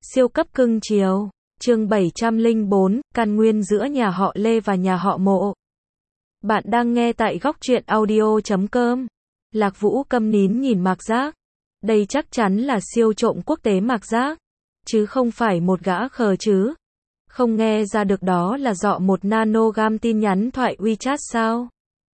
Siêu cấp cưng chiều. Chương 704, căn nguyên giữa nhà họ Lê và nhà họ Mộ. Bạn đang nghe tại góc truyện audio.com. Lạc Vũ câm nín nhìn Mạc Giác. Đây chắc chắn là siêu trộm quốc tế Mạc Giác, chứ không phải một gã khờ chứ. Không nghe ra được đó là dọ một nanogram tin nhắn thoại WeChat sao?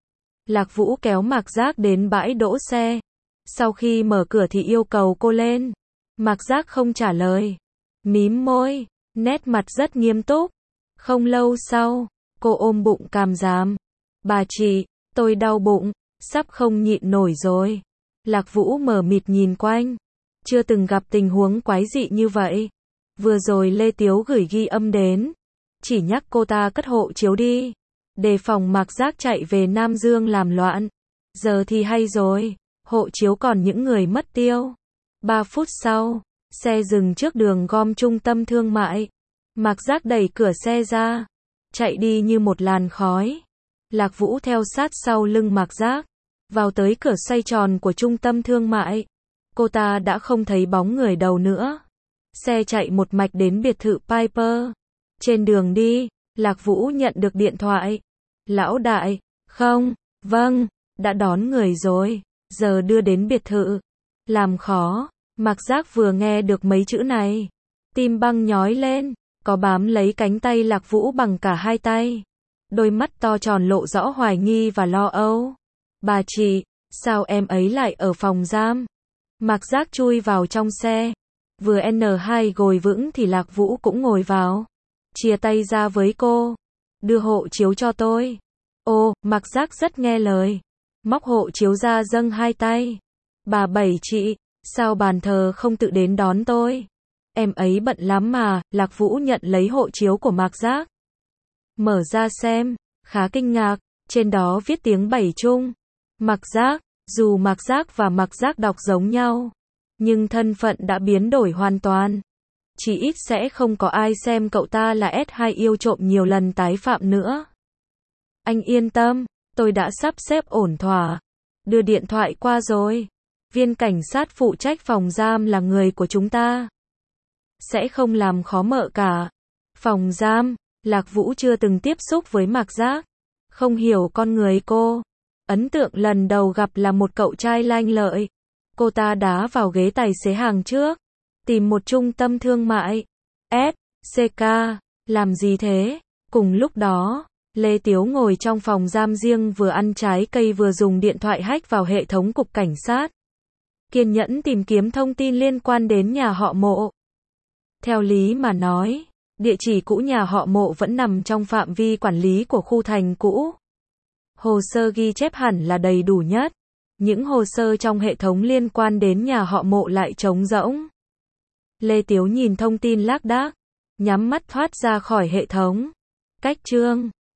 Lạc Vũ kéo Mạc Giác đến bãi đỗ xe. Sau khi mở cửa thì yêu cầu cô lên. Mạc Giác không trả lời. Mím môi, nét mặt rất nghiêm túc. Không lâu sau, cô ôm bụng càm ràm. Bà chị, tôi đau bụng, sắp không nhịn nổi rồi. Lạc Vũ mờ mịt nhìn quanh. Chưa từng gặp tình huống quái dị như vậy. Vừa rồi Lê Tiếu gửi ghi âm đến. Chỉ nhắc cô ta cất hộ chiếu đi. Đề phòng Mạc Giác chạy về Nam Dương làm loạn. Giờ thì hay rồi, hộ chiếu còn những người mất tiêu. 3 phút sau, xe dừng trước đường gom trung tâm thương mại. Mạc Giác đẩy cửa xe ra, chạy đi như một làn khói. Lạc Vũ theo sát sau lưng Mạc Giác, vào tới cửa xoay tròn của trung tâm thương mại. Cô ta đã không thấy bóng người đâu nữa. Xe chạy một mạch đến biệt thự Piper. Trên đường đi, Lạc Vũ nhận được điện thoại. Lão đại, không, vâng, đã đón người rồi, giờ đưa đến biệt thự. Làm khó. Mạc Giác vừa nghe được mấy chữ này, tim băng nhói lên, có bám lấy cánh tay Lạc Vũ bằng cả hai tay. Đôi mắt to tròn lộ rõ hoài nghi và lo âu. Bà chị, sao em ấy lại ở phòng giam? Mạc Giác chui vào trong xe. Vừa N2 ngồi vững thì Lạc Vũ cũng ngồi vào. Chia tay ra với cô. Đưa hộ chiếu cho tôi. Ô, Mạc Giác rất nghe lời. Móc hộ chiếu ra dâng hai tay. Bà Bảy chị, sao bàn thờ không tự đến đón tôi? Em ấy bận lắm mà. Lạc Vũ nhận lấy hộ chiếu của Mạc Giác. Mở ra xem, khá kinh ngạc, trên đó viết tiếng Bảy Trung. Mạc Giác, dù Mạc Giác và Mạc Giác đọc giống nhau, nhưng thân phận đã biến đổi hoàn toàn. Chỉ ít sẽ không có ai xem cậu ta là S2 yêu trộm nhiều lần tái phạm nữa. Anh yên tâm, tôi đã sắp xếp ổn thỏa. Đưa điện thoại qua rồi. Viên cảnh sát phụ trách phòng giam là người của chúng ta. Sẽ không làm khó mợ cả. Phòng giam, Lạc Vũ chưa từng tiếp xúc với Mạc Giác. Không hiểu con người cô. Ấn tượng lần đầu gặp là một cậu trai lanh lợi. Cô ta đá vào ghế tài xế hàng trước. Tìm một trung tâm thương mại. SCK. Làm gì thế? Cùng lúc đó, Lê Tiếu ngồi trong phòng giam riêng vừa ăn trái cây vừa dùng điện thoại hack vào hệ thống cục cảnh sát. Kiên nhẫn tìm kiếm thông tin liên quan đến nhà họ Mộ. Theo lý mà nói, địa chỉ cũ nhà họ Mộ vẫn nằm trong phạm vi quản lý của khu thành cũ. Hồ sơ ghi chép hẳn là đầy đủ nhất. Những hồ sơ trong hệ thống liên quan đến nhà họ Mộ lại trống rỗng. Lê Tiếu nhìn thông tin lác đác, nhắm mắt thoát ra khỏi hệ thống. Cách chương